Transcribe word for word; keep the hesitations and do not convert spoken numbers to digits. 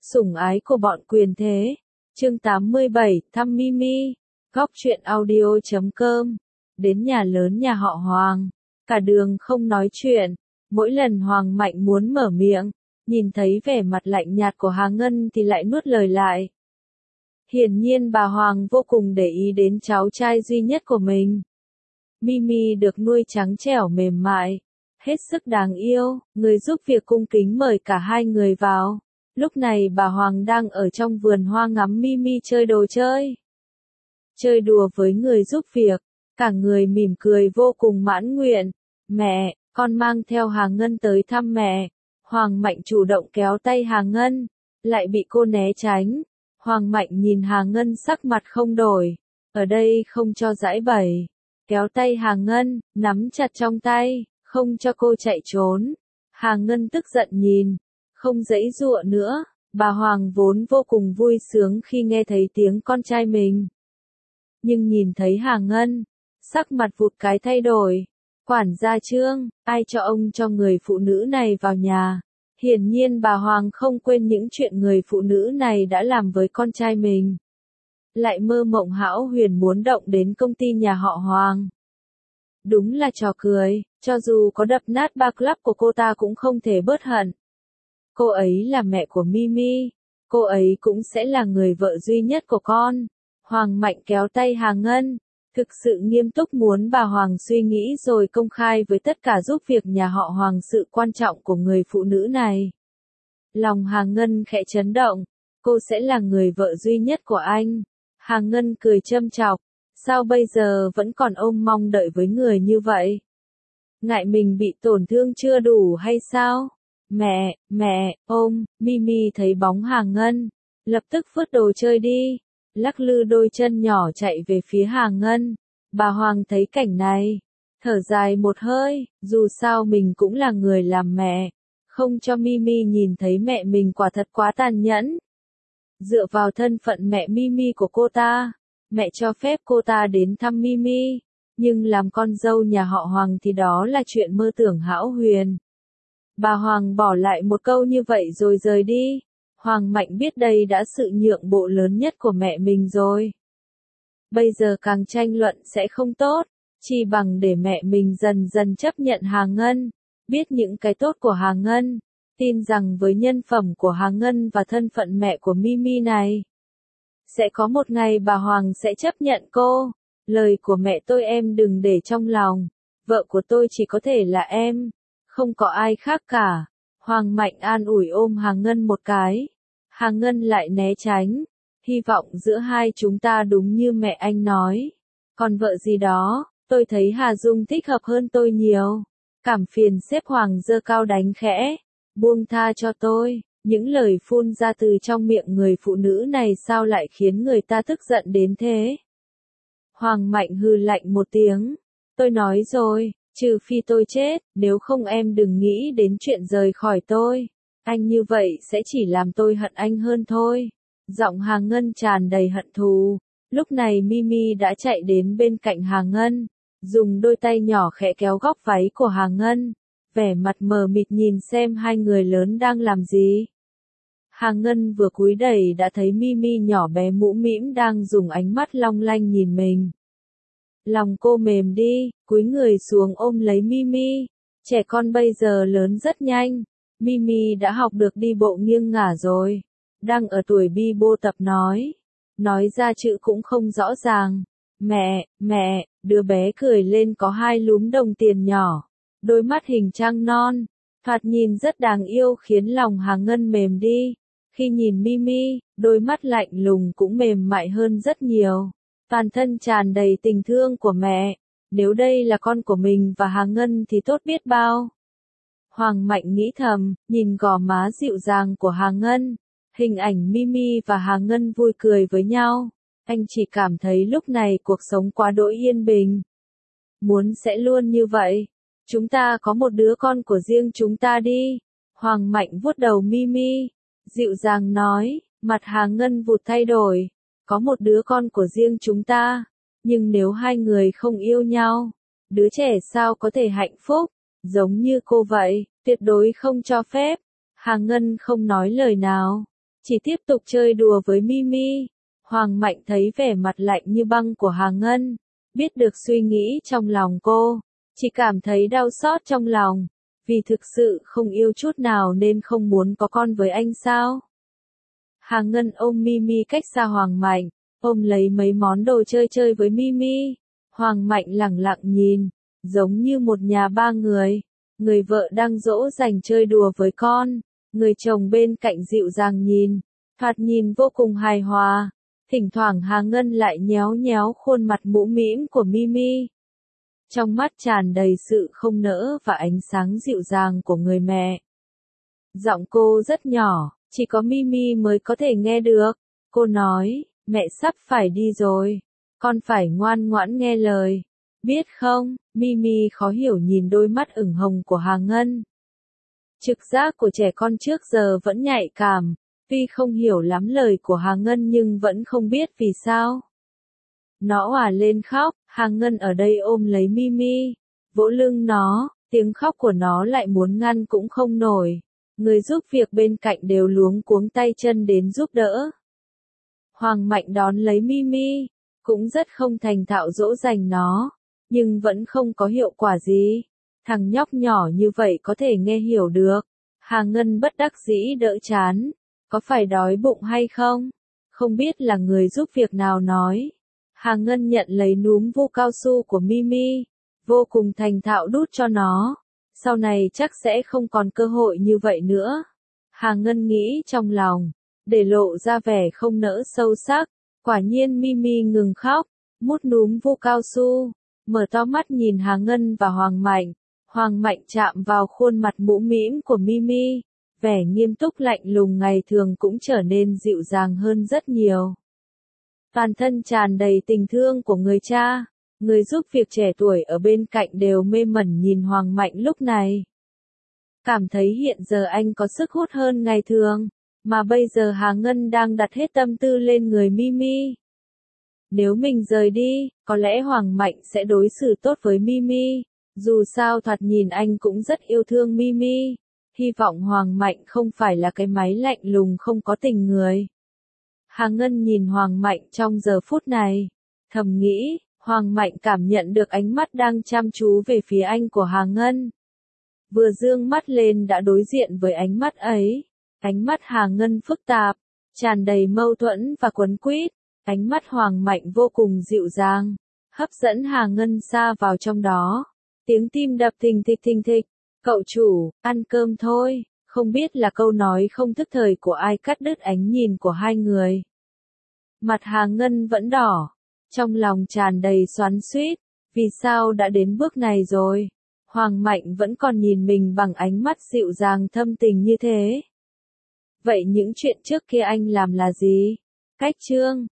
Sủng ái của bọn quyền thế. Chương tám mươi bảy, thăm Mimi. Góc truyện audio chấm com. Đến nhà lớn nhà họ Hoàng. Cả đường không nói chuyện. Mỗi lần Hoàng Mạnh muốn mở miệng, nhìn thấy vẻ mặt lạnh nhạt của Hà Ngân thì lại nuốt lời lại. Hiển nhiên bà Hoàng vô cùng để ý đến cháu trai duy nhất của mình. Mimi được nuôi trắng trẻo mềm mại, hết sức đáng yêu, người giúp việc cung kính mời cả hai người vào. Lúc này bà Hoàng đang ở trong vườn hoa ngắm Mimi chơi đồ chơi. Chơi đùa với người giúp việc, cả người mỉm cười vô cùng mãn nguyện. Mẹ, con mang theo Hà Ngân tới thăm mẹ. Hoàng Mạnh chủ động kéo tay Hà Ngân, lại bị cô né tránh. Hoàng Mạnh nhìn Hà Ngân sắc mặt không đổi, ở đây không cho giãi bày. Kéo tay Hà Ngân, nắm chặt trong tay, không cho cô chạy trốn. Hà Ngân tức giận nhìn, không giãy giụa nữa. Bà Hoàng vốn vô cùng vui sướng khi nghe thấy tiếng con trai mình. Nhưng nhìn thấy Hà Ngân, sắc mặt vụt cái thay đổi. Quản gia Trương, ai cho ông cho người phụ nữ này vào nhà? Hiển nhiên bà Hoàng không quên những chuyện người phụ nữ này đã làm với con trai mình. Lại mơ mộng hão huyền muốn động đến công ty nhà họ Hoàng. Đúng là trò cười, cho dù có đập nát ba club của cô ta cũng không thể bớt hận. Cô ấy là mẹ của Mimi, cô ấy cũng sẽ là người vợ duy nhất của con. Hoàng Mạnh kéo tay Hà Ngân, thực sự nghiêm túc muốn bà Hoàng suy nghĩ rồi công khai với tất cả giúp việc nhà họ Hoàng sự quan trọng của người phụ nữ này. Lòng Hà Ngân khẽ chấn động, cô sẽ là người vợ duy nhất của anh. Hà Ngân cười châm chọc, sao bây giờ vẫn còn ôm mong đợi với người như vậy? Ngại mình bị tổn thương chưa đủ hay sao? Mẹ, mẹ, ôm. Mimi thấy bóng Hà Ngân, lập tức vứt đồ chơi đi, lắc lư đôi chân nhỏ chạy về phía Hà Ngân. Bà Hoàng thấy cảnh này, thở dài một hơi, dù sao mình cũng là người làm mẹ, không cho Mimi nhìn thấy mẹ mình quả thật quá tàn nhẫn. Dựa vào thân phận mẹ Mimi của cô ta, mẹ cho phép cô ta đến thăm Mimi, nhưng làm con dâu nhà họ Hoàng thì đó là chuyện mơ tưởng hão huyền. Bà Hoàng bỏ lại một câu như vậy rồi rời đi. Hoàng Mạnh biết đây đã sự nhượng bộ lớn nhất của mẹ mình rồi. Bây giờ càng tranh luận sẽ không tốt, chỉ bằng để mẹ mình dần dần chấp nhận Hà Ngân, biết những cái tốt của Hà Ngân, tin rằng với nhân phẩm của Hà Ngân và thân phận mẹ của Mimi này, sẽ có một ngày bà Hoàng sẽ chấp nhận cô. Lời của mẹ tôi em đừng để trong lòng, vợ của tôi chỉ có thể là em, không có ai khác cả. Hoàng Mạnh an ủi ôm Hà Ngân một cái. Hà Ngân lại né tránh. Hy vọng giữa hai chúng ta đúng như mẹ anh nói. Còn vợ gì đó, tôi thấy Hà Dung thích hợp hơn tôi nhiều. Cảm phiền xếp Hoàng giơ cao đánh khẽ. Buông tha cho tôi. Những lời phun ra từ trong miệng người phụ nữ này sao lại khiến người ta tức giận đến thế? Hoàng Mạnh hừ lạnh một tiếng. Tôi nói rồi, trừ phi tôi chết, nếu không em đừng nghĩ đến chuyện rời khỏi tôi. Anh như vậy sẽ chỉ làm tôi hận anh hơn thôi. Giọng Hà Ngân tràn đầy hận thù. Lúc này Mimi đã chạy đến bên cạnh Hà Ngân, dùng đôi tay nhỏ khẽ kéo góc váy của Hà Ngân, vẻ mặt mờ mịt nhìn xem hai người lớn đang làm gì. Hà Ngân vừa cúi đầy đã thấy Mimi nhỏ bé mũ mĩm đang dùng ánh mắt long lanh nhìn mình. Lòng cô mềm đi, cúi người xuống ôm lấy Mimi. Trẻ con bây giờ lớn rất nhanh. Mimi đã học được đi bộ nghiêng ngả rồi. Đang ở tuổi bi bô tập nói. Nói ra chữ cũng không rõ ràng. Mẹ, mẹ, đứa bé cười lên có hai lúm đồng tiền nhỏ. Đôi mắt hình trăng non. Thoạt nhìn rất đáng yêu khiến lòng Hà Ngân mềm đi. Khi nhìn Mimi, đôi mắt lạnh lùng cũng mềm mại hơn rất nhiều. Toàn thân tràn đầy tình thương của mẹ. Nếu đây là con của mình và Hà Ngân thì tốt biết bao. Hoàng Mạnh nghĩ thầm, nhìn gò má dịu dàng của Hà Ngân, hình ảnh Mimi và Hà Ngân vui cười với nhau. Anh chỉ cảm thấy lúc này cuộc sống quá đỗi yên bình. Muốn sẽ luôn như vậy. Chúng ta có một đứa con của riêng chúng ta đi. Hoàng Mạnh vuốt đầu Mimi, dịu dàng nói, mặt Hà Ngân vụt thay đổi. Có một đứa con của riêng chúng ta, nhưng nếu hai người không yêu nhau, đứa trẻ sao có thể hạnh phúc, giống như cô vậy, tuyệt đối không cho phép. Hà Ngân không nói lời nào, chỉ tiếp tục chơi đùa với Mimi. Hoàng Mạnh thấy vẻ mặt lạnh như băng của Hà Ngân, biết được suy nghĩ trong lòng cô, chỉ cảm thấy đau xót trong lòng, vì thực sự không yêu chút nào nên không muốn có con với anh sao. Hà Ngân ôm Mimi cách xa Hoàng Mạnh, ôm lấy mấy món đồ chơi chơi với Mimi. Hoàng Mạnh lẳng lặng nhìn, giống như một nhà ba người. Người vợ đang dỗ dành chơi đùa với con, người chồng bên cạnh dịu dàng nhìn, thoạt nhìn vô cùng hài hòa. Thỉnh thoảng Hà Ngân lại nhéo nhéo khuôn mặt mũm mĩm của Mimi. Trong mắt tràn đầy sự không nỡ và ánh sáng dịu dàng của người mẹ. Giọng cô rất nhỏ, chỉ có Mimi mới có thể nghe được. Cô nói, mẹ sắp phải đi rồi, con phải ngoan ngoãn nghe lời. Biết không, Mimi khó hiểu nhìn đôi mắt ửng hồng của Hà Ngân. Trực giác của trẻ con trước giờ vẫn nhạy cảm, tuy không hiểu lắm lời của Hà Ngân nhưng vẫn không biết vì sao. Nó òa lên khóc, Hà Ngân ở đây ôm lấy Mimi, vỗ lưng nó, tiếng khóc của nó lại muốn ngăn cũng không nổi. Người giúp việc bên cạnh đều luống cuống tay chân đến giúp đỡ. Hoàng Mạnh đón lấy Mimi, cũng rất không thành thạo dỗ dành nó, nhưng vẫn không có hiệu quả gì. Thằng nhóc nhỏ như vậy có thể nghe hiểu được. Hà Ngân bất đắc dĩ đỡ chán, có phải đói bụng hay không? Không biết là người giúp việc nào nói. Hà Ngân nhận lấy núm vu cao su của Mimi, vô cùng thành thạo đút cho nó. Sau này chắc sẽ không còn cơ hội như vậy nữa. Hà Ngân nghĩ trong lòng, để lộ ra vẻ không nỡ sâu sắc. Quả nhiên Mimi ngừng khóc, mút núm vu cao su, mở to mắt nhìn Hà Ngân và Hoàng Mạnh. Hoàng Mạnh chạm vào khuôn mặt mũm mĩm của Mimi, vẻ nghiêm túc lạnh lùng ngày thường cũng trở nên dịu dàng hơn rất nhiều. Toàn thân tràn đầy tình thương của người cha, người giúp việc trẻ tuổi ở bên cạnh đều mê mẩn nhìn Hoàng Mạnh lúc này. Cảm thấy hiện giờ anh có sức hút hơn ngày thường, mà bây giờ Hà Ngân đang đặt hết tâm tư lên người Mimi. Nếu mình rời đi, có lẽ Hoàng Mạnh sẽ đối xử tốt với Mimi. Dù sao thoạt nhìn anh cũng rất yêu thương Mimi. Hy vọng Hoàng Mạnh không phải là cái máy lạnh lùng không có tình người. Hà Ngân nhìn Hoàng Mạnh trong giờ phút này, thầm nghĩ, Hoàng Mạnh cảm nhận được ánh mắt đang chăm chú về phía anh của Hà Ngân. Vừa dương mắt lên đã đối diện với ánh mắt ấy. Ánh mắt Hà Ngân phức tạp, tràn đầy mâu thuẫn và quấn quýt. Ánh mắt Hoàng Mạnh vô cùng dịu dàng, hấp dẫn Hà Ngân xa vào trong đó. Tiếng tim đập thình thịch thình thịch. Cậu chủ, ăn cơm thôi. Không biết là câu nói không thức thời của ai cắt đứt ánh nhìn của hai người. Mặt Hà Ngân vẫn đỏ, trong lòng tràn đầy xoắn xuýt. Vì sao đã đến bước này rồi? Hoàng Mạnh vẫn còn nhìn mình bằng ánh mắt dịu dàng thâm tình như thế. Vậy những chuyện trước kia anh làm là gì? Cách chương